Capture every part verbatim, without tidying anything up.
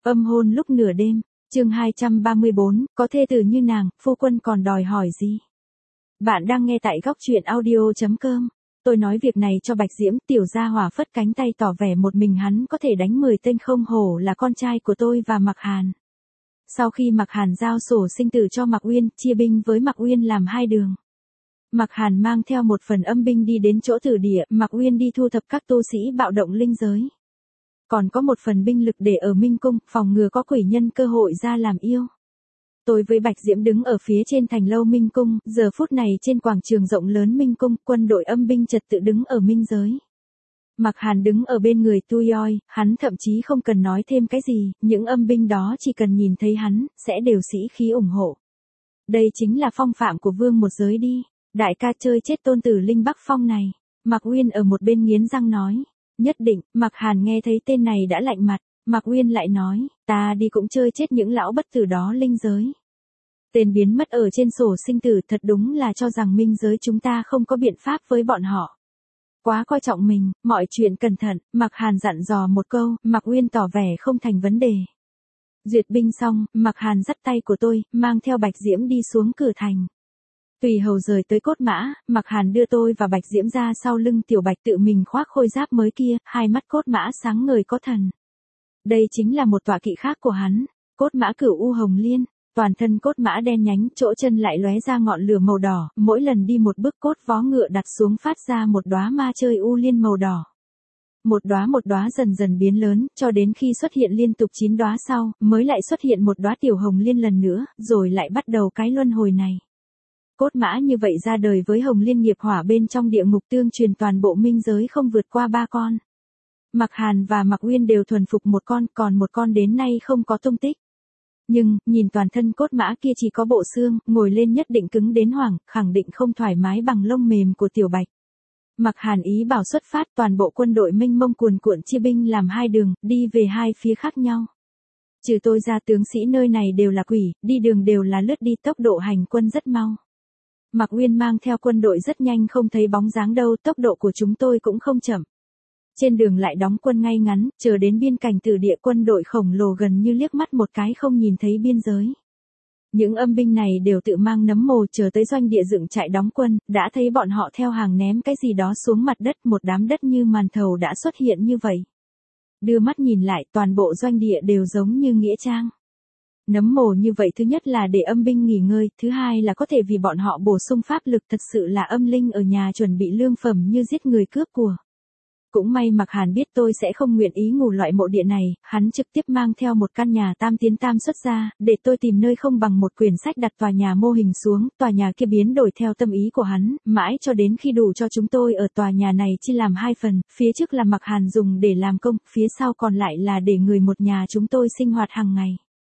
Âm hôn lúc nửa đêm, chương hai trăm ba mươi bốn, có thê tử như nàng, phu quân còn đòi hỏi gì? Bạn đang nghe tại góc truyện audio chấm com. Tôi nói việc này cho Bạch Diễm, tiểu gia hỏa phất cánh tay tỏ vẻ một mình hắn có thể đánh mười tên, không hổ là con trai của tôi và Mạc Hàn. Sau khi Mạc Hàn giao sổ sinh tử cho Mạc Uyên, chia binh với Mạc Uyên làm hai đường. Mạc Hàn mang theo một phần âm binh đi đến chỗ tử địa, Mạc Uyên đi thu thập các tu sĩ bạo động linh giới. Còn có một phần binh lực để ở Minh Cung, phòng ngừa có quỷ nhân cơ hội ra làm yêu. Tôi với Bạch Diễm đứng ở phía trên thành lâu Minh Cung, giờ phút này trên quảng trường rộng lớn Minh Cung, quân đội âm binh trật tự đứng ở minh giới. Mạc Hàn đứng ở bên người Tu Yoi, hắn thậm chí không cần nói thêm cái gì, những âm binh đó chỉ cần nhìn thấy hắn, sẽ đều sĩ khí ủng hộ. Đây chính là phong phạm của vương một giới đi, đại ca chơi chết tôn tử Linh Bắc Phong này. Mạc Uyên ở một bên nghiến răng nói. Nhất định, Mạc Hàn nghe thấy tên này đã lạnh mặt, Mạc Uyên lại nói, ta đi cũng chơi chết những lão bất tử đó linh giới. Tên biến mất ở trên sổ sinh tử thật đúng là cho rằng minh giới chúng ta không có biện pháp với bọn họ. Quá coi trọng mình, mọi chuyện cẩn thận, Mạc Hàn dặn dò một câu, Mạc Uyên tỏ vẻ không thành vấn đề. Duyệt binh xong, Mạc Hàn dắt tay của tôi, mang theo Bạch Diễm đi xuống cửa thành. Tùy hầu rời tới cốt mã, Mạc Hàn đưa tôi và Bạch Diễm ra sau lưng Tiểu Bạch tự mình khoác khôi giáp mới kia, hai mắt cốt mã sáng ngời có thần. Đây chính là một tọa kỵ khác của hắn, cốt mã Cửu U Hồng Liên, toàn thân cốt mã đen nhánh, chỗ chân lại lóe ra ngọn lửa màu đỏ, mỗi lần đi một bước cốt vó ngựa đặt xuống phát ra một đóa ma chơi u liên màu đỏ. Một đóa một đóa dần dần biến lớn, cho đến khi xuất hiện liên tục chín đóa sau, mới lại xuất hiện một đóa tiểu hồng liên lần nữa, rồi lại bắt đầu cái luân hồi này. Cốt mã như vậy ra đời với hồng liên nghiệp hỏa bên trong địa ngục tương truyền toàn bộ minh giới không vượt qua ba con. Mạc Hàn và Mạc Uyên đều thuần phục một con, còn một con đến nay không có tung tích. Nhưng, nhìn toàn thân cốt mã kia chỉ có bộ xương, ngồi lên nhất định cứng đến hoảng, khẳng định không thoải mái bằng lông mềm của Tiểu Bạch. Mạc Hàn ý bảo xuất phát, toàn bộ quân đội mênh mông cuồn cuộn chia binh làm hai đường, đi về hai phía khác nhau. Trừ tôi ra tướng sĩ nơi này đều là quỷ, đi đường đều là lướt đi, tốc độ hành quân rất mau. Mạc Uyên mang theo quân đội rất nhanh, không thấy bóng dáng đâu, tốc độ của chúng tôi cũng không chậm. Trên đường lại đóng quân ngay ngắn, chờ đến biên cảnh tử địa, quân đội khổng lồ gần như liếc mắt một cái không nhìn thấy biên giới. Những âm binh này đều tự mang nấm mồ, chờ tới doanh địa dựng trại đóng quân, đã thấy bọn họ theo hàng ném cái gì đó xuống mặt đất, một đám đất như màn thầu đã xuất hiện như vậy. Đưa mắt nhìn lại, toàn bộ doanh địa đều giống như nghĩa trang. Nấm mồ như vậy thứ nhất là để âm binh nghỉ ngơi, thứ hai là có thể vì bọn họ bổ sung pháp lực, thật sự là âm linh ở nhà chuẩn bị lương phẩm như giết người cướp của. Cũng may Mạc Hàn biết tôi sẽ không nguyện ý ngủ loại mộ địa này, hắn trực tiếp mang theo một căn nhà tam tiến tam xuất ra, để tôi tìm nơi không bằng một quyển sách đặt tòa nhà mô hình xuống, tòa nhà kia biến đổi theo tâm ý của hắn, mãi cho đến khi đủ cho chúng tôi ở tòa nhà này chia làm hai phần, phía trước là Mạc Hàn dùng để làm công, phía sau còn lại là để người một nhà chúng tôi sinh hoạt hàng ngày.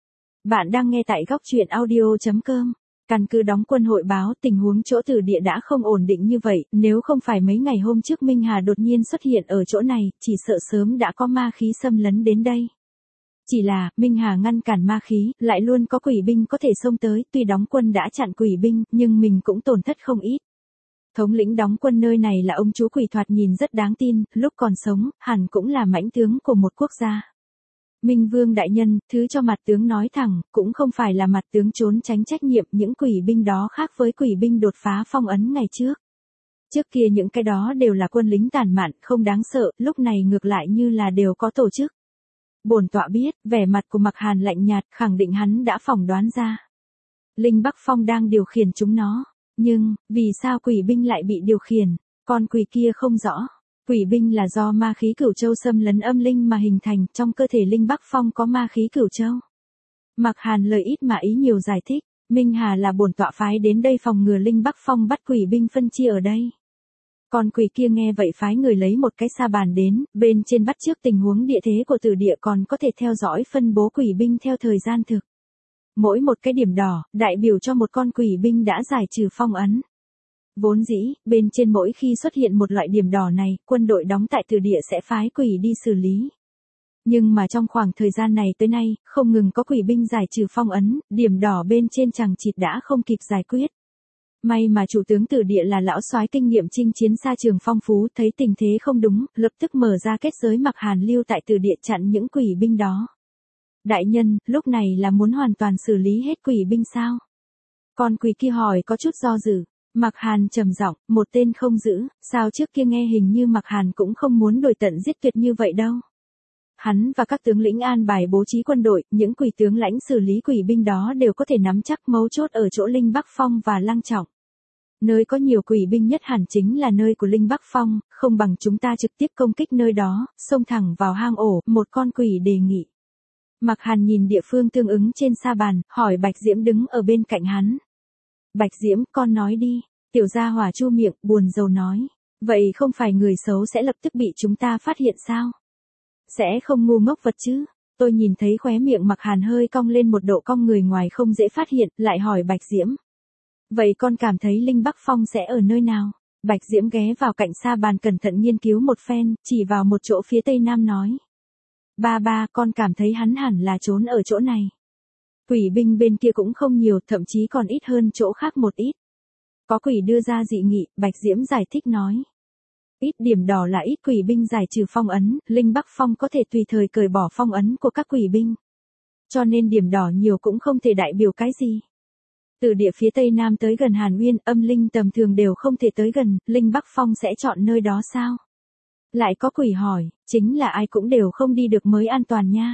Bạn đang nghe tại góc truyện audio chấm com. Căn cứ đóng quân hội báo tình huống chỗ tử địa đã không ổn định như vậy, nếu không phải mấy ngày hôm trước Minh Hà đột nhiên xuất hiện ở chỗ này, chỉ sợ sớm đã có ma khí xâm lấn đến đây. Chỉ là, Minh Hà ngăn cản ma khí, lại luôn có quỷ binh có thể xông tới, tuy đóng quân đã chặn quỷ binh, nhưng mình cũng tổn thất không ít. Thống lĩnh đóng quân nơi này là ông chú quỷ thoạt nhìn rất đáng tin, lúc còn sống, hẳn cũng là mãnh tướng của một quốc gia. Minh Vương đại nhân, thứ cho mặt tướng nói thẳng, cũng không phải là mặt tướng trốn tránh trách nhiệm, những quỷ binh đó khác với quỷ binh đột phá phong ấn ngày trước. Trước kia những cái đó đều là quân lính tàn mạn, không đáng sợ, lúc này ngược lại như là đều có tổ chức. Bổn tọa biết, vẻ mặt của Mạc Hàn lạnh nhạt, khẳng định hắn đã phỏng đoán ra. Linh Bắc Phong đang điều khiển chúng nó, nhưng, vì sao quỷ binh lại bị điều khiển, con quỷ kia không rõ. Quỷ binh là do ma khí Cửu Châu xâm lấn âm linh mà hình thành, trong cơ thể Linh Bắc Phong có ma khí Cửu Châu. Mạc Hàn lời ít mà ý nhiều giải thích, Minh Hà là bổn tọa phái đến đây phòng ngừa Linh Bắc Phong bắt quỷ binh phân chia ở đây. Con quỷ kia nghe vậy phái người lấy một cái sa bàn đến, bên trên bắt trước tình huống địa thế của tử địa, còn có thể theo dõi phân bố quỷ binh theo thời gian thực. Mỗi một cái điểm đỏ, đại biểu cho một con quỷ binh đã giải trừ phong ấn. Vốn dĩ, bên trên mỗi khi xuất hiện một loại điểm đỏ này, quân đội đóng tại tử địa sẽ phái quỷ đi xử lý. Nhưng mà trong khoảng thời gian này tới nay, không ngừng có quỷ binh giải trừ phong ấn, điểm đỏ bên trên chằng chịt đã không kịp giải quyết. May mà chủ tướng tử địa là lão soái kinh nghiệm chinh chiến xa trường phong phú, thấy tình thế không đúng, lập tức mở ra kết giới Mạc Hàn lưu tại tử địa chặn những quỷ binh đó. Đại nhân, lúc này là muốn hoàn toàn xử lý hết quỷ binh sao? Con quỷ kia hỏi có chút do dự. Mạc Hàn trầm giọng, một tên không giữ, sao trước kia nghe hình như Mạc Hàn cũng không muốn đuổi tận giết tuyệt như vậy đâu. Hắn và các tướng lĩnh an bài bố trí quân đội, những quỷ tướng lãnh xử lý quỷ binh đó đều có thể nắm chắc mấu chốt ở chỗ Linh Bắc Phong và Lăng Trọng. Nơi có nhiều quỷ binh nhất hẳn chính là nơi của Linh Bắc Phong, không bằng chúng ta trực tiếp công kích nơi đó, xông thẳng vào hang ổ, một con quỷ đề nghị. Mạc Hàn nhìn địa phương tương ứng trên sa bàn, hỏi Bạch Diễm đứng ở bên cạnh hắn. Bạch Diễm, con nói đi. Tiểu gia hỏa chu miệng, buồn rầu nói. Vậy không phải người xấu sẽ lập tức bị chúng ta phát hiện sao? Sẽ không ngu ngốc vật chứ. Tôi nhìn thấy khóe miệng Mạc Hàn hơi cong lên một độ cong người ngoài không dễ phát hiện, lại hỏi Bạch Diễm. Vậy con cảm thấy Linh Bắc Phong sẽ ở nơi nào? Bạch Diễm ghé vào cạnh sa bàn cẩn thận nghiên cứu một phen, chỉ vào một chỗ phía tây nam nói. Ba ba, con cảm thấy hắn hẳn là trốn ở chỗ này. Quỷ binh bên kia cũng không nhiều, thậm chí còn ít hơn chỗ khác một ít. Có quỷ đưa ra dị nghị, Bạch Diễm giải thích nói. Ít điểm đỏ là ít quỷ binh giải trừ phong ấn, Linh Bắc Phong có thể tùy thời cởi bỏ phong ấn của các quỷ binh. Cho nên điểm đỏ nhiều cũng không thể đại biểu cái gì. Từ địa phía tây nam tới gần Hàn Nguyên, âm linh tầm thường đều không thể tới gần, Linh Bắc Phong sẽ chọn nơi đó sao? Lại có quỷ hỏi, chính là ai cũng đều không đi được mới an toàn nha.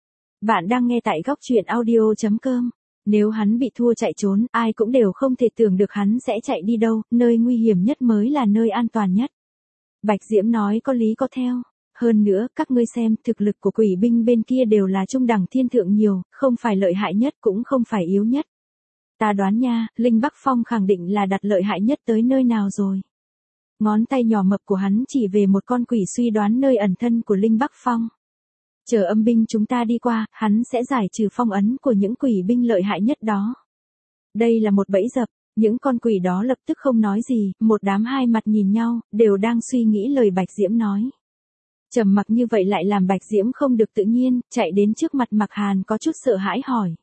Bạn đang nghe tại góc truyện audio chấm com. Nếu hắn bị thua chạy trốn, ai cũng đều không thể tưởng được hắn sẽ chạy đi đâu, nơi nguy hiểm nhất mới là nơi an toàn nhất. Bạch Diễm nói có lý có theo. Hơn nữa, các ngươi xem, thực lực của quỷ binh bên kia đều là trung đẳng thiên thượng nhiều, không phải lợi hại nhất cũng không phải yếu nhất. Ta đoán nha, Linh Bắc Phong khẳng định là đặt lợi hại nhất tới nơi nào rồi. Ngón tay nhỏ mập của hắn chỉ về một con quỷ suy đoán nơi ẩn thân của Linh Bắc Phong. Chờ âm binh chúng ta đi qua, hắn sẽ giải trừ phong ấn của những quỷ binh lợi hại nhất đó. Đây là một bẫy dập, những con quỷ đó lập tức không nói gì, một đám hai mặt nhìn nhau, đều đang suy nghĩ lời Bạch Diễm nói. Trầm mặc như vậy lại làm Bạch Diễm không được tự nhiên, chạy đến trước mặt Mạc Hàn có chút sợ hãi hỏi.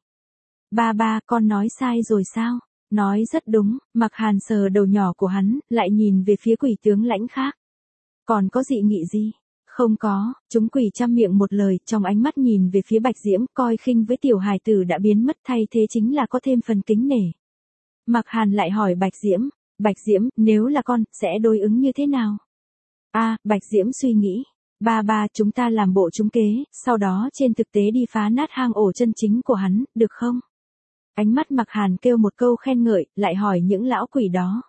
Ba ba, con nói sai rồi sao? Nói rất đúng, Mạc Hàn sờ đầu nhỏ của hắn, lại nhìn về phía quỷ tướng lãnh khác. Còn có dị nghị gì? Không có, chúng quỷ trăm miệng một lời, trong ánh mắt nhìn về phía Bạch Diễm, coi khinh với tiểu hài tử đã biến mất thay thế chính là có thêm phần kính nể. Mạc Hàn lại hỏi Bạch Diễm, Bạch Diễm, nếu là con, sẽ đối ứng như thế nào? A, Bạch Diễm suy nghĩ. Ba ba, chúng ta làm bộ trúng kế, sau đó trên thực tế đi phá nát hang ổ chân chính của hắn, được không? Ánh mắt Mạc Hàn kêu một câu khen ngợi, lại hỏi những lão quỷ đó.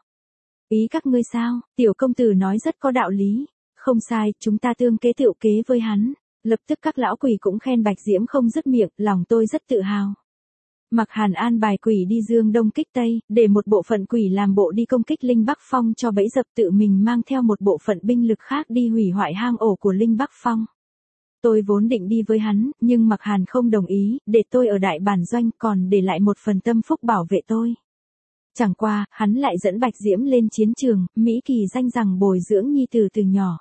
Ý các ngươi sao? Tiểu công tử nói rất có đạo lý. Không sai, chúng ta tương kế tựu kế với hắn. Lập tức các lão quỷ cũng khen Bạch Diễm không dứt miệng, lòng tôi rất tự hào. Mạc Hàn an bài quỷ đi dương đông kích tây, để một bộ phận quỷ làm bộ đi công kích Linh Bắc Phong cho bẫy dập, tự mình mang theo một bộ phận binh lực khác đi hủy hoại hang ổ của Linh Bắc Phong. Tôi vốn định đi với hắn, nhưng Mạc Hàn không đồng ý, để tôi ở đại bản doanh còn để lại một phần tâm phúc bảo vệ tôi. Chẳng qua, hắn lại dẫn Bạch Diễm lên chiến trường, Mỹ Kỳ danh rằng bồi dưỡng nhi tử từ nhỏ.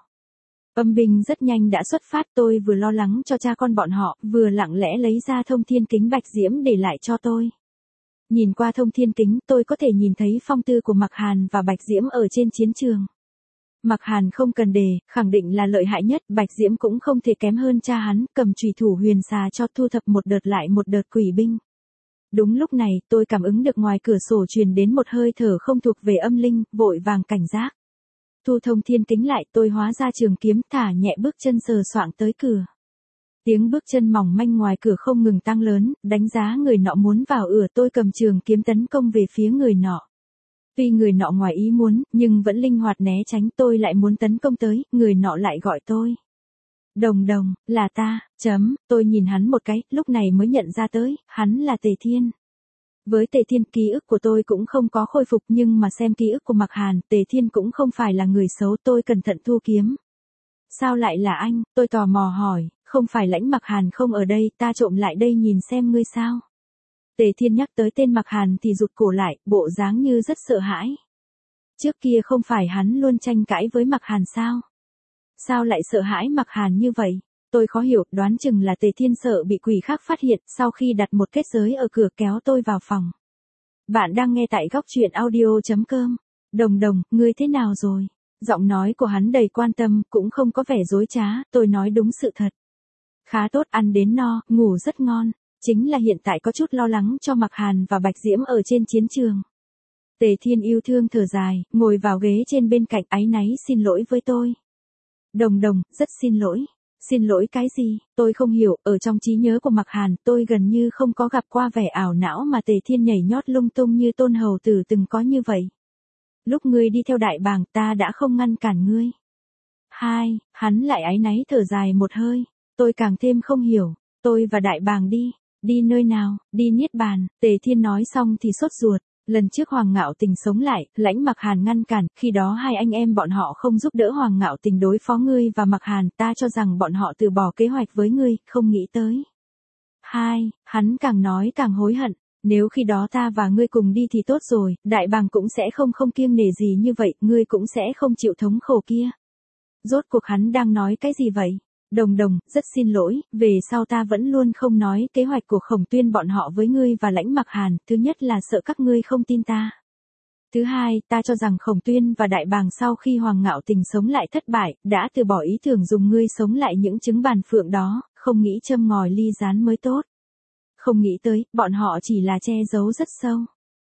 Âm binh rất nhanh đã xuất phát, tôi vừa lo lắng cho cha con bọn họ, vừa lặng lẽ lấy ra thông thiên kính Bạch Diễm để lại cho tôi. Nhìn qua thông thiên kính, tôi có thể nhìn thấy phong tư của Mạc Hàn và Bạch Diễm ở trên chiến trường. Mạc Hàn không cần đề, khẳng định là lợi hại nhất, Bạch Diễm cũng không thể kém hơn cha hắn, cầm chùy thủ huyền xà cho thu thập một đợt lại một đợt quỷ binh. Đúng lúc này, tôi cảm ứng được ngoài cửa sổ truyền đến một hơi thở không thuộc về âm linh, vội vàng cảnh giác. Thu thông thiên kính lại, tôi hóa ra trường kiếm, thả nhẹ bước chân sờ soạng tới cửa. Tiếng bước chân mỏng manh ngoài cửa không ngừng tăng lớn, đánh giá người nọ muốn vào ửa, tôi cầm trường kiếm tấn công về phía người nọ. Tuy người nọ ngoài ý muốn, nhưng vẫn linh hoạt né tránh, tôi lại muốn tấn công tới, người nọ lại gọi tôi. Đồng đồng, là ta, chấm, tôi nhìn hắn một cái, lúc này mới nhận ra tới, hắn là Tề Thiên. Với Tề Thiên, ký ức của tôi cũng không có khôi phục, nhưng mà xem ký ức của Mạc Hàn, Tề Thiên cũng không phải là người xấu, tôi cẩn thận thu kiếm. Sao lại là anh, tôi tò mò hỏi, không phải Lãnh Mạc Hàn không ở đây, ta trộm lại đây nhìn xem ngươi sao. Tề Thiên nhắc tới tên Mạc Hàn thì rụt cổ lại, bộ dáng như rất sợ hãi. Trước kia không phải hắn luôn tranh cãi với Mạc Hàn sao? Sao lại sợ hãi Mạc Hàn như vậy? Tôi khó hiểu, đoán chừng là Tề Thiên sợ bị quỷ khác phát hiện, sau khi đặt một kết giới ở cửa kéo tôi vào phòng. Bạn đang nghe tại góc truyện audio chấm com. Đồng đồng, ngươi thế nào rồi? Giọng nói của hắn đầy quan tâm, cũng không có vẻ dối trá, tôi nói đúng sự thật. Khá tốt, ăn đến no, ngủ rất ngon. chính là hiện tại có chút lo lắng cho Mạc Hàn và Bạch Diễm ở trên chiến trường. Tề Thiên yêu thương thở dài, ngồi vào ghế trên bên cạnh, áy náy xin lỗi với tôi. Đồng Đồng, rất xin lỗi. Xin lỗi cái gì, tôi không hiểu, ở trong trí nhớ của Mạc Hàn, tôi gần như không có gặp qua vẻ ảo não mà Tề Thiên nhảy nhót lung tung như Tôn Hầu Tử từng có như vậy. Lúc ngươi đi theo đại bàng, ta đã không ngăn cản ngươi. Hai, hắn lại áy náy thở dài một hơi, tôi càng thêm không hiểu, tôi và đại bàng đi, đi nơi nào, đi Niết Bàn. Tề Thiên nói xong thì sốt ruột. Lần trước Hoàng Ngạo Tình sống lại, Lãnh Mặc Hàn ngăn cản, khi đó hai anh em bọn họ không giúp đỡ Hoàng Ngạo Tình đối phó ngươi và Mặc Hàn, ta cho rằng bọn họ từ bỏ kế hoạch với ngươi, không nghĩ tới. Hai, hắn càng nói càng hối hận, nếu khi đó ta và ngươi cùng đi thì tốt rồi, đại bàng cũng sẽ không không kiêng nể gì như vậy, ngươi cũng sẽ không chịu thống khổ kia. Rốt cuộc hắn đang nói cái gì vậy? Đồng Đồng, rất xin lỗi, về sau ta vẫn luôn không nói kế hoạch của Khổng Tuyên bọn họ với ngươi và Lãnh Mặc Hàn, thứ nhất là sợ các ngươi không tin ta. Thứ hai, ta cho rằng Khổng Tuyên và Đại Bàng sau khi Hoàng Ngạo Tình sống lại thất bại, đã từ bỏ ý tưởng dùng ngươi sống lại những trứng bàn phượng đó, không nghĩ châm ngòi ly gián mới tốt. Không nghĩ tới, bọn họ chỉ là che giấu rất sâu.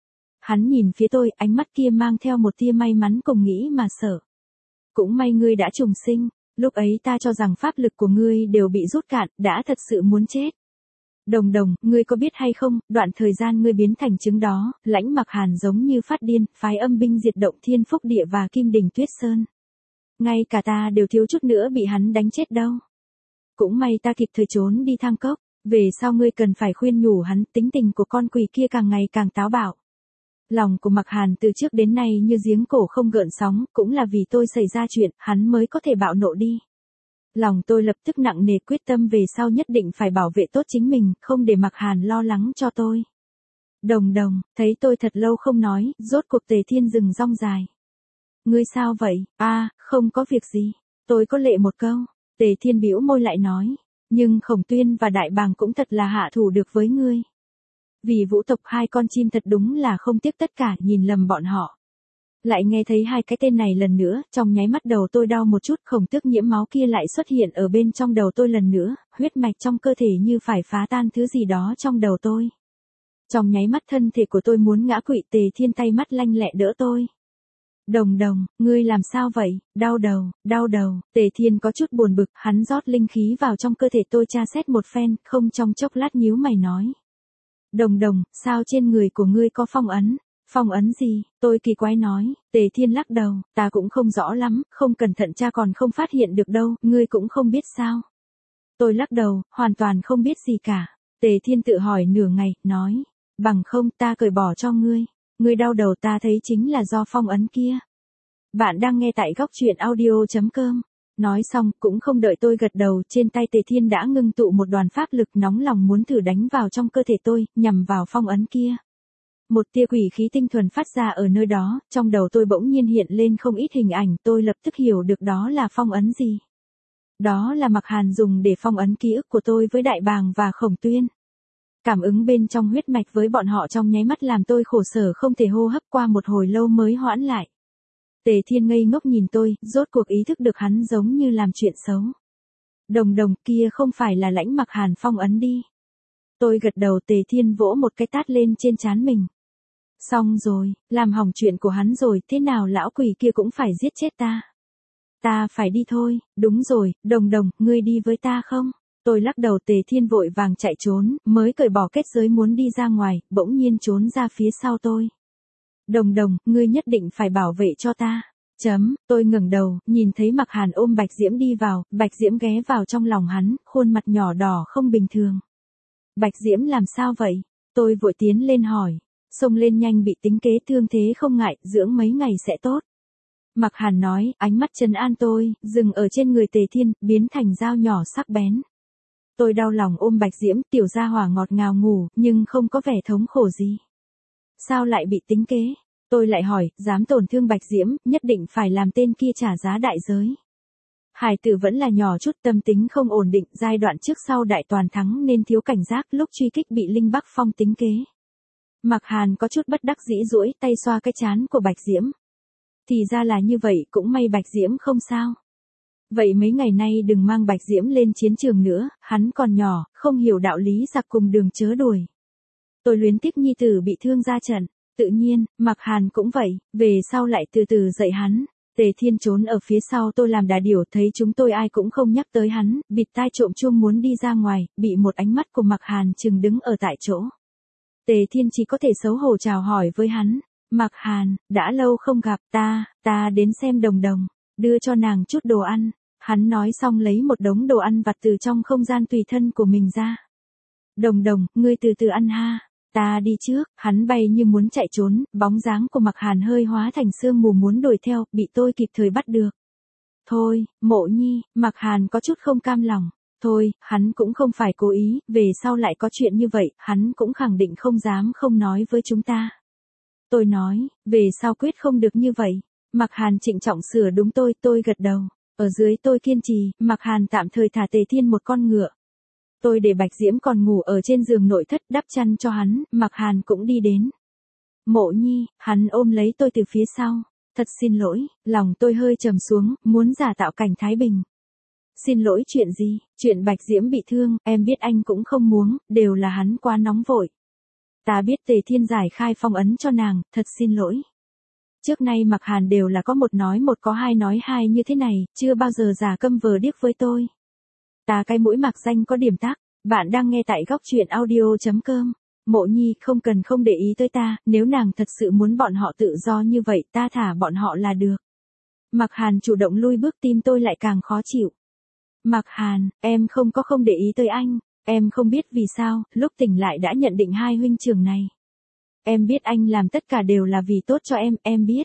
Hắn nhìn phía tôi, ánh mắt kia mang theo một tia may mắn cùng nghĩ mà sợ. Cũng may ngươi đã trùng sinh. Lúc ấy ta cho rằng pháp lực của ngươi đều bị rút cạn, đã thật sự muốn chết. Đồng Đồng, ngươi có biết hay không, đoạn thời gian ngươi biến thành trứng đó, Lãnh Mặc Hàn giống như phát điên, phái âm binh diệt động Thiên Phúc Địa và Kim Đình Tuyết Sơn. Ngay cả ta đều thiếu chút nữa bị hắn đánh chết đâu. Cũng may ta kịp thời trốn đi Thang Cốc, về sau ngươi cần phải khuyên nhủ hắn, tính tình của con quỷ kia càng ngày càng táo bạo. Lòng của Mạc Hàn từ trước đến nay như giếng cổ không gợn sóng, cũng là vì tôi xảy ra chuyện, hắn mới có thể bạo nộ đi. Lòng tôi lập tức nặng nề quyết tâm về sau nhất định phải bảo vệ tốt chính mình, không để Mạc Hàn lo lắng cho tôi. Đồng Đồng, thấy tôi thật lâu không nói, rốt cuộc Tề Thiên dừng rong dài. Ngươi sao vậy? A, à, không có việc gì. Tôi có lệ một câu. Tề Thiên bĩu môi lại nói, nhưng Khổng Tuyên và Đại Bàng cũng thật là hạ thủ được với ngươi. Vì vũ tộc hai con chim thật đúng là không tiếc tất cả, nhìn lầm bọn họ. Lại nghe thấy hai cái tên này lần nữa, trong nháy mắt đầu tôi đau một chút, Khổng Tước nhiễm máu kia lại xuất hiện ở bên trong đầu tôi lần nữa, huyết mạch trong cơ thể như phải phá tan thứ gì đó trong đầu tôi. Trong nháy mắt thân thể của tôi muốn ngã quỵ, Tề Thiên tay mắt lanh lẹ đỡ tôi. Đồng Đồng, ngươi làm sao vậy? Đau đầu, đau đầu. Tề Thiên có chút buồn bực, hắn rót linh khí vào trong cơ thể tôi tra xét một phen, không trong chốc lát nhíu mày nói. Đồng Đồng, sao trên người của ngươi có phong ấn? Phong ấn gì? Tôi kỳ quái nói. Tề Thiên lắc đầu, ta cũng không rõ lắm, không cẩn thận cha còn không phát hiện được đâu, ngươi cũng không biết sao? Tôi lắc đầu, hoàn toàn không biết gì cả. Tề Thiên tự hỏi nửa ngày, nói, bằng không ta cởi bỏ cho ngươi. Ngươi đau đầu ta thấy chính là do phong ấn kia. Bạn đang nghe tại góc truyện audio chấm com. Nói xong, cũng không đợi tôi gật đầu, trên tay Tề Thiên đã ngưng tụ một đoàn pháp lực nóng lòng muốn thử đánh vào trong cơ thể tôi, nhằm vào phong ấn kia. Một tia quỷ khí tinh thuần phát ra ở nơi đó, trong đầu tôi bỗng nhiên hiện lên không ít hình ảnh, tôi lập tức hiểu được đó là phong ấn gì. Đó là Mạc Hàn dùng để phong ấn ký ức của tôi với Đại Bàng và Khổng Tuyên. Cảm ứng bên trong huyết mạch với bọn họ trong nháy mắt làm tôi khổ sở không thể hô hấp, qua một hồi lâu mới hoãn lại. Tề Thiên ngây ngốc nhìn tôi, rốt cuộc ý thức được hắn giống như làm chuyện xấu. Đồng Đồng, kia không phải là Lãnh Mặc Hàn phong ấn đi. Tôi gật đầu. Tề Thiên vỗ một cái tát lên trên trán mình. Xong rồi, làm hỏng chuyện của hắn rồi, thế nào lão quỷ kia cũng phải giết chết ta. Ta phải đi thôi. Đúng rồi, Đồng Đồng, ngươi đi với ta không? Tôi lắc đầu. Tề Thiên vội vàng chạy trốn, mới cởi bỏ kết giới muốn đi ra ngoài, bỗng nhiên trốn ra phía sau tôi. Đồng Đồng, ngươi nhất định phải bảo vệ cho ta. Chấm, tôi ngẩng đầu, nhìn thấy Mạc Hàn ôm Bạch Diễm đi vào, Bạch Diễm ghé vào trong lòng hắn, khuôn mặt nhỏ đỏ không bình thường. Bạch Diễm làm sao vậy? Tôi vội tiến lên hỏi. Xông lên nhanh, bị tính kế thương thế không ngại, dưỡng mấy ngày sẽ tốt. Mạc Hàn nói, ánh mắt trấn an tôi, dừng ở trên người Tề Thiên, biến thành dao nhỏ sắc bén. Tôi đau lòng ôm Bạch Diễm, tiểu gia hỏa ngọt ngào ngủ, nhưng không có vẻ thống khổ gì. Sao lại bị tính kế? Tôi lại hỏi, dám tổn thương Bạch Diễm, nhất định phải làm tên kia trả giá đại giới. Hải tử vẫn là nhỏ chút, tâm tính không ổn định, giai đoạn trước sau đại toàn thắng nên thiếu cảnh giác, lúc truy kích bị Linh Bắc Phong tính kế. Mạc Hàn có chút bất đắc dĩ duỗi tay xoa cái trán của Bạch Diễm. Thì ra là như vậy, cũng may Bạch Diễm không sao. Vậy mấy ngày nay đừng mang Bạch Diễm lên chiến trường nữa, hắn còn nhỏ, không hiểu đạo lý giặc cùng đường chớ đuổi. Tôi luyến tiếc nhi tử bị thương ra trận, tự nhiên, Mạc Hàn cũng vậy, về sau lại từ từ dạy hắn. Tề Thiên trốn ở phía sau tôi làm đà điểu, thấy chúng tôi ai cũng không nhắc tới hắn, bịt tai trộm chuông muốn đi ra ngoài, bị một ánh mắt của Mạc Hàn chừng đứng ở tại chỗ. Tề Thiên chỉ có thể xấu hổ chào hỏi với hắn, Mạc Hàn, đã lâu không gặp, ta, ta đến xem Đồng Đồng, đưa cho nàng chút đồ ăn. Hắn nói xong lấy một đống đồ ăn vặt từ trong không gian tùy thân của mình ra. Đồng Đồng, ngươi từ từ ăn ha. Ta đi trước, hắn bay như muốn chạy trốn, bóng dáng của Mạc Hàn hơi hóa thành sương mù muốn đuổi theo, bị tôi kịp thời bắt được. Thôi, Mộ Nhi, Mạc Hàn có chút không cam lòng. Thôi, hắn cũng không phải cố ý, về sau lại có chuyện như vậy, hắn cũng khẳng định không dám không nói với chúng ta. Tôi nói, về sau quyết không được như vậy. Mạc Hàn trịnh trọng sửa đúng tôi, tôi gật đầu. Ở dưới tôi kiên trì, Mạc Hàn tạm thời thả Tề Thiên một con ngựa. Tôi để Bạch Diễm còn ngủ ở trên giường nội thất đắp chăn cho hắn, Mạc Hàn cũng đi đến. Mộ Nhi, hắn ôm lấy tôi từ phía sau. Thật xin lỗi, lòng tôi hơi trầm xuống, muốn giả tạo cảnh thái bình. Xin lỗi chuyện gì, chuyện Bạch Diễm bị thương, em biết anh cũng không muốn, đều là hắn quá nóng vội. Ta biết Tề Thiên giải khai phong ấn cho nàng, thật xin lỗi. Trước nay Mạc Hàn đều là có một nói một có hai nói hai như thế này, chưa bao giờ giả câm vờ điếc với tôi. Ta cái mũi Mạc danh có điểm tắc, bạn đang nghe tại góc truyện audio.com. Mộ Nhi không cần không để ý tới ta, nếu nàng thật sự muốn bọn họ tự do như vậy ta thả bọn họ là được. Mạc Hàn chủ động lui bước, tim tôi lại càng khó chịu. Mạc Hàn, em không có không để ý tới anh, em không biết vì sao, lúc tỉnh lại đã nhận định hai huynh trưởng này. Em biết anh làm tất cả đều là vì tốt cho em, em biết.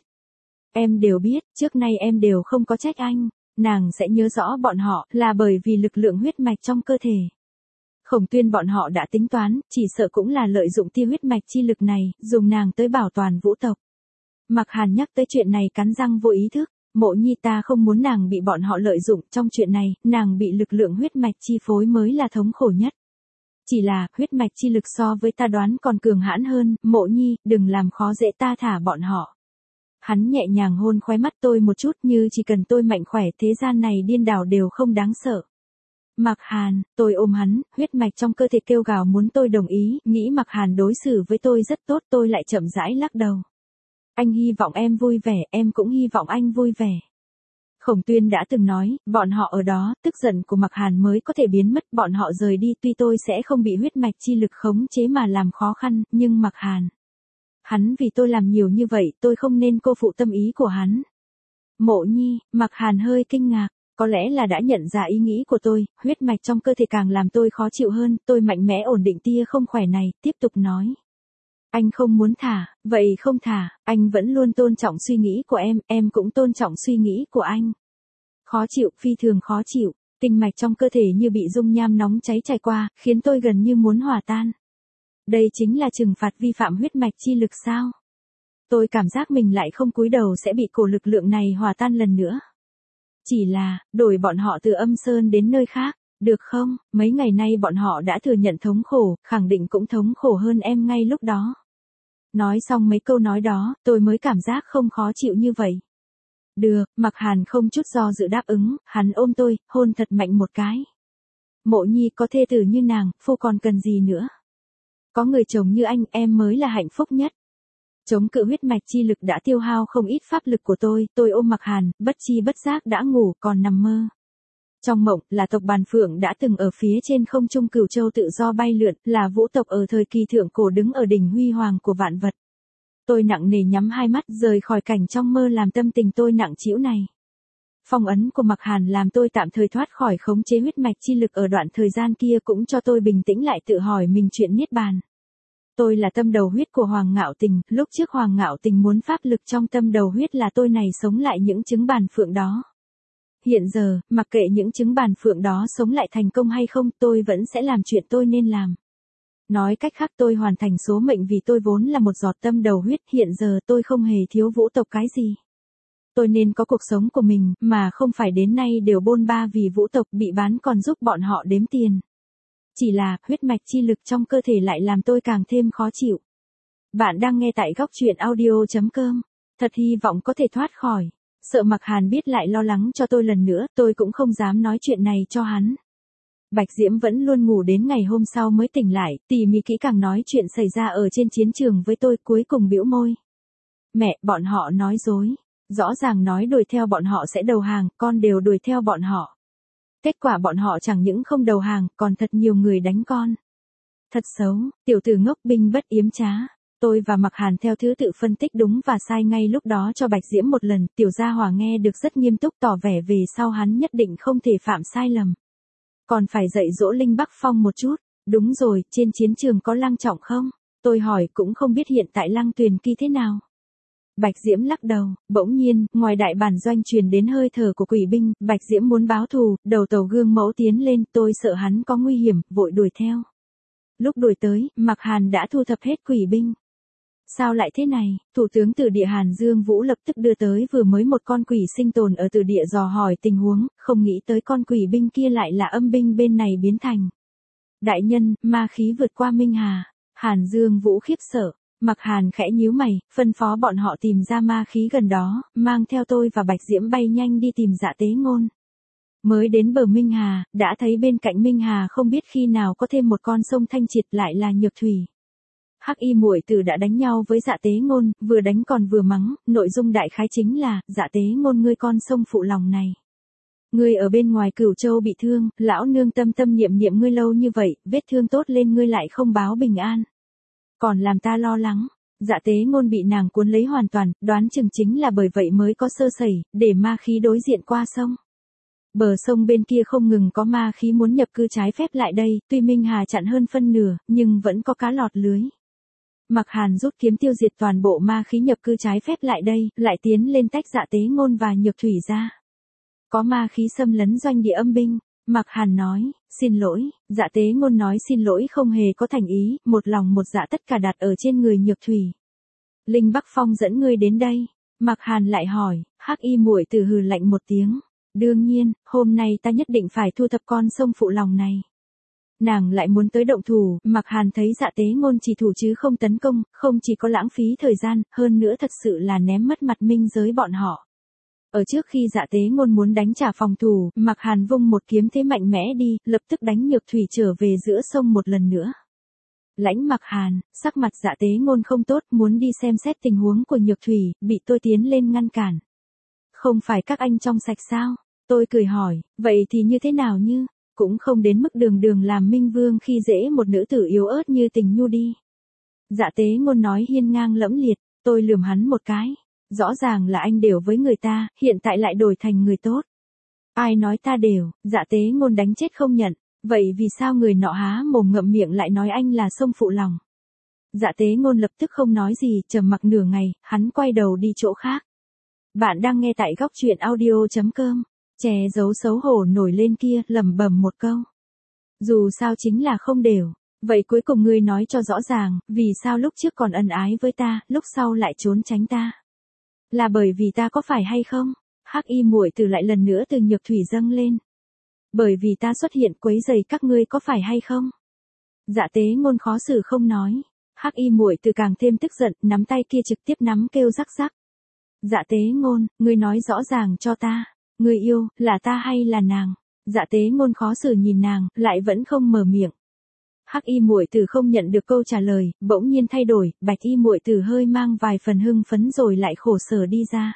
Em đều biết, trước nay em đều không có trách anh, nàng sẽ nhớ rõ bọn họ là bởi vì lực lượng huyết mạch trong cơ thể. Khổng Tuyên bọn họ đã tính toán, chỉ sợ cũng là lợi dụng tia huyết mạch chi lực này, dùng nàng tới bảo toàn vũ tộc. Mạc Hàn nhắc tới chuyện này cắn răng vô ý thức, Mộ Nhi ta không muốn nàng bị bọn họ lợi dụng, trong chuyện này, nàng bị lực lượng huyết mạch chi phối mới là thống khổ nhất. Chỉ là, huyết mạch chi lực so với ta đoán còn cường hãn hơn, Mộ Nhi, đừng làm khó dễ ta, thả bọn họ. Hắn nhẹ nhàng hôn khóe mắt tôi một chút, như chỉ cần tôi mạnh khỏe thế gian này điên đảo đều không đáng sợ. Mạc Hàn, tôi ôm hắn, huyết mạch trong cơ thể kêu gào muốn tôi đồng ý, nghĩ Mạc Hàn đối xử với tôi rất tốt, tôi lại chậm rãi lắc đầu. Anh hy vọng em vui vẻ, em cũng hy vọng anh vui vẻ. Khổng Tuyên đã từng nói, bọn họ ở đó, tức giận của Mạc Hàn mới có thể biến mất, bọn họ rời đi tuy tôi sẽ không bị huyết mạch chi lực khống chế mà làm khó khăn, nhưng Mạc Hàn. Hắn vì tôi làm nhiều như vậy, tôi không nên cô phụ tâm ý của hắn. Mộ Nhi, Mạc Hàn hơi kinh ngạc, có lẽ là đã nhận ra ý nghĩ của tôi, huyết mạch trong cơ thể càng làm tôi khó chịu hơn, tôi mạnh mẽ ổn định tia không khỏe này, tiếp tục nói. Anh không muốn thả, vậy không thả, anh vẫn luôn tôn trọng suy nghĩ của em, em cũng tôn trọng suy nghĩ của anh. Khó chịu, phi thường khó chịu, kinh mạch trong cơ thể như bị dung nham nóng cháy trải qua, khiến tôi gần như muốn hòa tan. Đây chính là trừng phạt vi phạm huyết mạch chi lực sao? Tôi cảm giác mình lại không cúi đầu sẽ bị cổ lực lượng này hòa tan lần nữa. Chỉ là, đổi bọn họ từ Âm Sơn đến nơi khác, được không? Mấy ngày nay bọn họ đã thừa nhận thống khổ, khẳng định cũng thống khổ hơn em ngay lúc đó. Nói xong mấy câu nói đó, tôi mới cảm giác không khó chịu như vậy. Được, Mạc Hàn không chút do dự đáp ứng, hắn ôm tôi, hôn thật mạnh một cái. Mộ Nhi có thê tử như nàng, phu còn cần gì nữa? Có người chồng như anh, em mới là hạnh phúc nhất. Chống cự huyết mạch chi lực đã tiêu hao không ít pháp lực của tôi, tôi ôm Mạc Hàn, bất chi bất giác đã ngủ, còn nằm mơ. Trong mộng, là tộc Bàn Phượng đã từng ở phía trên không trung Cửu Châu tự do bay lượn, là vũ tộc ở thời kỳ thượng cổ đứng ở đỉnh huy hoàng của vạn vật. Tôi nặng nề nhắm hai mắt rời khỏi cảnh trong mơ làm tâm tình tôi nặng trĩu này. Phong ấn của Mạc Hàn làm tôi tạm thời thoát khỏi khống chế huyết mạch chi lực ở đoạn thời gian kia cũng cho tôi bình tĩnh lại tự hỏi mình chuyện niết bàn. Tôi là tâm đầu huyết của Hoàng Ngạo Tình, lúc trước Hoàng Ngạo Tình muốn pháp lực trong tâm đầu huyết là tôi này sống lại những trứng Bàn Phượng đó. Hiện giờ, mặc kệ những trứng Bàn Phượng đó sống lại thành công hay không, tôi vẫn sẽ làm chuyện tôi nên làm. Nói cách khác tôi hoàn thành số mệnh vì tôi vốn là một giọt tâm đầu huyết, hiện giờ tôi không hề thiếu vũ tộc cái gì. Tôi nên có cuộc sống của mình, mà không phải đến nay đều bôn ba vì vũ tộc bị bán còn giúp bọn họ đếm tiền. Chỉ là, huyết mạch chi lực trong cơ thể lại làm tôi càng thêm khó chịu. Bạn đang nghe tại góc truyện audio.com. Thật hy vọng có thể thoát khỏi. Sợ Mạc Hàn biết lại lo lắng cho tôi lần nữa, tôi cũng không dám nói chuyện này cho hắn. Bạch Diễm vẫn luôn ngủ đến ngày hôm sau mới tỉnh lại, tỉ mỉ kỹ càng nói chuyện xảy ra ở trên chiến trường với tôi, cuối cùng bĩu môi. Mẹ, bọn họ nói dối. Rõ ràng nói đuổi theo bọn họ sẽ đầu hàng, con đều đuổi theo bọn họ. Kết quả bọn họ chẳng những không đầu hàng, còn thật nhiều người đánh con. Thật xấu, tiểu tử ngốc binh bất yếm trá. Tôi và Mạc Hàn theo thứ tự phân tích đúng và sai ngay lúc đó cho Bạch Diễm một lần, tiểu gia hỏa nghe được rất nghiêm túc, tỏ vẻ về sau hắn nhất định không thể phạm sai lầm. Còn phải dạy dỗ Linh Bắc Phong một chút. Đúng rồi, trên chiến trường có Lăng Trọng không? Tôi hỏi, cũng không biết hiện tại Lăng Tuyền Kỳ thế nào. Bạch Diễm lắc đầu, bỗng nhiên, ngoài đại bản doanh truyền đến hơi thở của quỷ binh, Bạch Diễm muốn báo thù, đầu tàu gương mẫu tiến lên, tôi sợ hắn có nguy hiểm, vội đuổi theo. Lúc đuổi tới, Mạc Hàn đã thu thập hết quỷ binh. Sao lại thế này? Thủ tướng Từ Địa Hàn Dương Vũ lập tức đưa tới vừa mới một con quỷ sinh tồn ở Từ Địa dò hỏi tình huống, không nghĩ tới con quỷ binh kia lại là âm binh bên này biến thành. Đại nhân, ma khí vượt qua Minh Hà. Hàn Dương Vũ khiếp sợ. Mạc Hàn khẽ nhíu mày, phân phó bọn họ tìm ra ma khí gần đó, mang theo tôi và Bạch Diễm bay nhanh đi tìm Dạ Tế Ngôn. Mới đến bờ Minh Hà, đã thấy bên cạnh Minh Hà không biết khi nào có thêm một con sông thanh triệt, lại là Nhược Thủy. Hắc Y muội tử đã đánh nhau với Dạ Tế Ngôn, vừa đánh còn vừa mắng, nội dung đại khái chính là, Dạ Tế Ngôn ngươi con sông phụ lòng này. Ngươi ở bên ngoài Cửu Châu bị thương, lão nương tâm tâm niệm niệm ngươi lâu như vậy, vết thương tốt lên ngươi lại không báo bình an. Còn làm ta lo lắng. Dạ Tế Ngôn bị nàng cuốn lấy hoàn toàn, đoán chừng chính là bởi vậy mới có sơ sẩy, để ma khí đối diện qua sông. Bờ sông bên kia không ngừng có ma khí muốn nhập cư trái phép lại đây, tuy Minh Hà chặn hơn phân nửa, nhưng vẫn có cá lọt lưới. Mạc Hàn rút kiếm tiêu diệt toàn bộ ma khí nhập cư trái phép lại đây, lại tiến lên tách Dạ Tế Ngôn và Nhược Thủy ra. Có ma khí xâm lấn doanh địa âm binh. Mạc Hàn nói, xin lỗi. Dạ Tế Ngôn nói xin lỗi không hề có thành ý, một lòng một dạ tất cả đặt ở trên người Nhược Thủy. Linh Bắc Phong dẫn ngươi đến đây. Mạc Hàn lại hỏi, Hắc Y muội tử hừ lạnh một tiếng. Đương nhiên, hôm nay ta nhất định phải thu thập con sông phụ lòng này. Nàng lại muốn tới động thủ, Mạc Hàn thấy Dạ Tế Ngôn chỉ thủ chứ không tấn công, không chỉ có lãng phí thời gian, hơn nữa thật sự là ném mất mặt minh giới bọn họ. Ở trước khi Dạ Tế Ngôn muốn đánh trả phòng thủ, Mạc Hàn vung một kiếm thế mạnh mẽ đi, lập tức đánh Nhược Thủy trở về giữa sông một lần nữa. Lãnh Mạc Hàn, sắc mặt Dạ Tế Ngôn không tốt, muốn đi xem xét tình huống của Nhược Thủy, bị tôi tiến lên ngăn cản. Không phải các anh trong sạch sao? Tôi cười hỏi, vậy thì như thế nào như? Cũng không đến mức đường đường làm Minh Vương khi dễ một nữ tử yếu ớt như Tình Nhu đi. Dạ Tế Ngôn nói hiên ngang lẫm liệt, tôi lườm hắn một cái. Rõ ràng là anh đều với người ta, hiện tại lại đổi thành người tốt. Ai nói ta đều, Dạ Tế Ngôn đánh chết không nhận, vậy vì sao người nọ há mồm ngậm miệng lại nói anh là sông phụ lòng? Dạ Tế Ngôn lập tức không nói gì, trầm mặc nửa ngày, hắn quay đầu đi chỗ khác. Bạn đang nghe tại góc truyện audio chấm com, che giấu xấu hổ nổi lên kia, lẩm bẩm một câu. Dù sao chính là không đều, vậy cuối cùng ngươi nói cho rõ ràng, vì sao lúc trước còn ân ái với ta, lúc sau lại trốn tránh ta? Là bởi vì ta có phải hay không? Hắc Y muội tử lại lần nữa từ Nhược Thủy dâng lên. Bởi vì ta xuất hiện quấy rầy các ngươi có phải hay không? Dạ Tế Ngôn khó xử không nói. Hắc Y muội tử càng thêm tức giận, nắm tay kia trực tiếp nắm kêu rắc rắc. Dạ Tế Ngôn, ngươi nói rõ ràng cho ta, ngươi yêu, là ta hay là nàng? Dạ Tế Ngôn khó xử nhìn nàng, lại vẫn không mở miệng. Hắc Y muội tử không nhận được câu trả lời, bỗng nhiên thay đổi, Bạch Y muội tử hơi mang vài phần hưng phấn rồi lại khổ sở đi ra.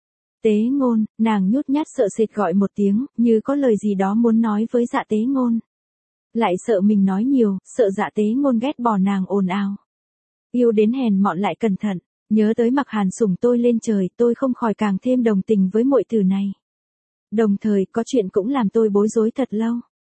Tế Ngôn, nàng nhút nhát sợ sệt gọi một tiếng, như có lời gì đó muốn nói với Dạ Tế Ngôn. Lại sợ mình nói nhiều, sợ Dạ Tế Ngôn ghét bỏ nàng ồn ào. Yêu đến hèn mọn lại cẩn thận, nhớ tới Mạc Hàn sủng tôi lên trời, tôi không khỏi càng thêm đồng tình với muội tử này. Đồng thời, có chuyện cũng làm tôi bối rối thật lâu.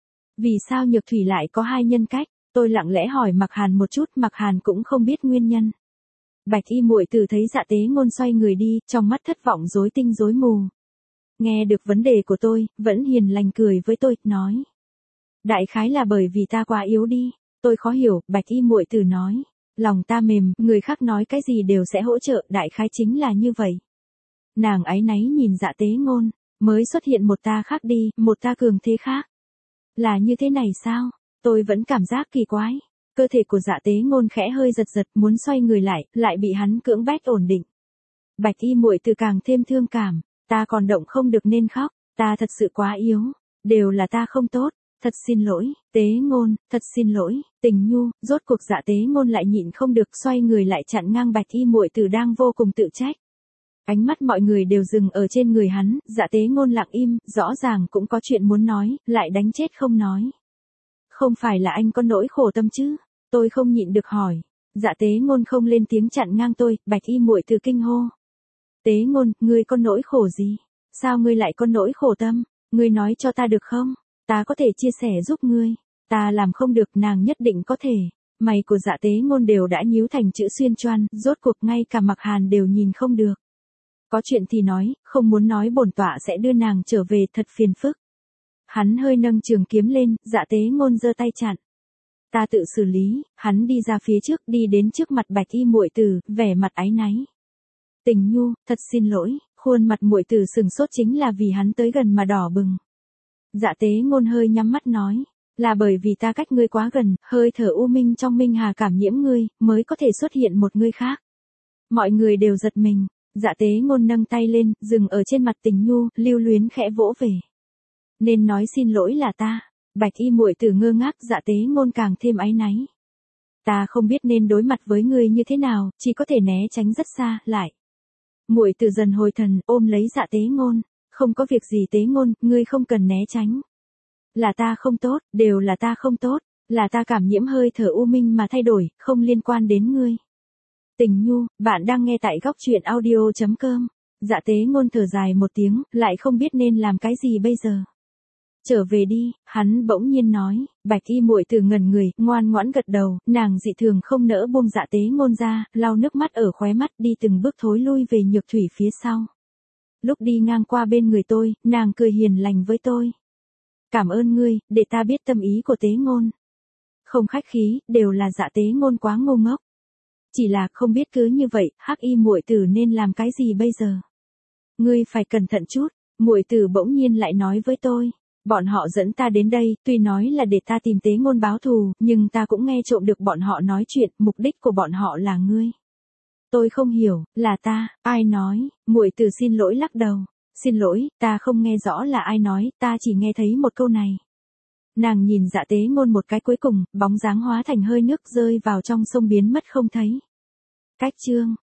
Vì sao Nhược Thủy lại có hai nhân cách? Tôi lặng lẽ hỏi Mạc Hàn một chút, Mạc Hàn cũng không biết nguyên nhân. Bạch Y muội tử thấy Dạ Tế Ngôn xoay người đi, trong mắt thất vọng rối tinh rối mù. Nghe được vấn đề của tôi, vẫn hiền lành cười với tôi, nói. Đại khái là bởi vì ta quá yếu đi. Tôi khó hiểu, Bạch Y muội tử nói. Lòng ta mềm, người khác nói cái gì đều sẽ hỗ trợ, đại khái chính là như vậy. Nàng áy náy nhìn Dạ Tế Ngôn, mới xuất hiện một ta khác đi, một ta cường thế khác. Là như thế này sao? Tôi vẫn cảm giác kỳ quái. Cơ thể của Dạ Tế Ngôn khẽ hơi giật giật, muốn xoay người lại, lại bị hắn cưỡng bách ổn định. Bạch Y muội tử càng thêm thương cảm. Ta còn động không được nên khóc, ta thật sự quá yếu, đều là ta không tốt, thật xin lỗi, Tế Ngôn, thật xin lỗi, Tình Nhu, rốt cuộc Dạ Tế Ngôn lại nhịn không được xoay người lại chặn ngang Bạch Y muội tử đang vô cùng tự trách. Ánh mắt mọi người đều dừng ở trên người hắn, Dạ Tế Ngôn lặng im, rõ ràng cũng có chuyện muốn nói, lại đánh chết không nói. Không phải là anh có nỗi khổ tâm chứ? Tôi không nhịn được hỏi. Dạ Tế Ngôn không lên tiếng chặn ngang tôi, Bạch Y muội tử kinh hô. Tế Ngôn, ngươi có nỗi khổ gì? Sao ngươi lại có nỗi khổ tâm? Ngươi nói cho ta được không? Ta có thể chia sẻ giúp ngươi. Ta làm không được, nàng nhất định có thể. Mày của Dạ Tế Ngôn đều đã nhíu thành chữ xuyên choan, rốt cuộc ngay cả Mặc Hàn đều nhìn không được. Có chuyện thì nói, không muốn nói bổn tọa sẽ đưa nàng trở về, thật phiền phức. Hắn hơi nâng trường kiếm lên, Dạ Tế Ngôn giơ tay chặn. Ta tự xử lý, hắn đi ra phía trước, đi đến trước mặt Bạch Y muội tử, vẻ mặt áy náy. Tình Nhu, thật xin lỗi, khuôn mặt muội tử sừng sốt chính là vì hắn tới gần mà đỏ bừng. Dạ Tế Ngôn hơi nhắm mắt nói, là bởi vì ta cách ngươi quá gần, hơi thở u minh trong minh hà cảm nhiễm ngươi, mới có thể xuất hiện một ngươi khác. Mọi người đều giật mình, Dạ Tế Ngôn nâng tay lên, dừng ở trên mặt Tình Nhu, lưu luyến khẽ vỗ về. Nên nói xin lỗi là ta. Bạch Y muội tử ngơ ngác, Dạ Tế Ngôn càng thêm áy náy. Ta không biết nên đối mặt với ngươi như thế nào, chỉ có thể né tránh rất xa, lại. Muội tử dần hồi thần, ôm lấy Dạ Tế Ngôn, không có việc gì Tế Ngôn, ngươi không cần né tránh. Là ta không tốt, đều là ta không tốt, là ta cảm nhiễm hơi thở u minh mà thay đổi, không liên quan đến ngươi. Tình Nhu, bạn đang nghe tại góc truyện audio chấm com. Dạ Tế Ngôn thở dài một tiếng, lại không biết nên làm cái gì bây giờ. Trở về đi, hắn bỗng nhiên nói. Bạch Y muội tử ngẩn người, ngoan ngoãn gật đầu, nàng dị thường không nỡ buông Dạ Tế Ngôn ra, lau nước mắt ở khóe mắt, đi từng bước thối lui về Nhược Thủy phía sau. Lúc đi ngang qua bên người tôi, nàng cười hiền lành với tôi. Cảm ơn ngươi, để ta biết tâm ý của Tế Ngôn. Không khách khí, đều là Dạ Tế Ngôn quá ngu ngốc. Chỉ là không biết cứ như vậy, Hắc Y muội tử nên làm cái gì bây giờ? Ngươi phải cẩn thận chút, muội tử bỗng nhiên lại nói với tôi. Bọn họ dẫn ta đến đây, tuy nói là để ta tìm Tế Ngôn báo thù, nhưng ta cũng nghe trộm được bọn họ nói chuyện, mục đích của bọn họ là ngươi. Tôi không hiểu, là ta, ai nói? Muội tử xin lỗi lắc đầu. Xin lỗi, ta không nghe rõ là ai nói, ta chỉ nghe thấy một câu này. Nàng nhìn Dạ Tế Ngôn một cái cuối cùng, bóng dáng hóa thành hơi nước rơi vào trong sông biến mất không thấy. Cách chương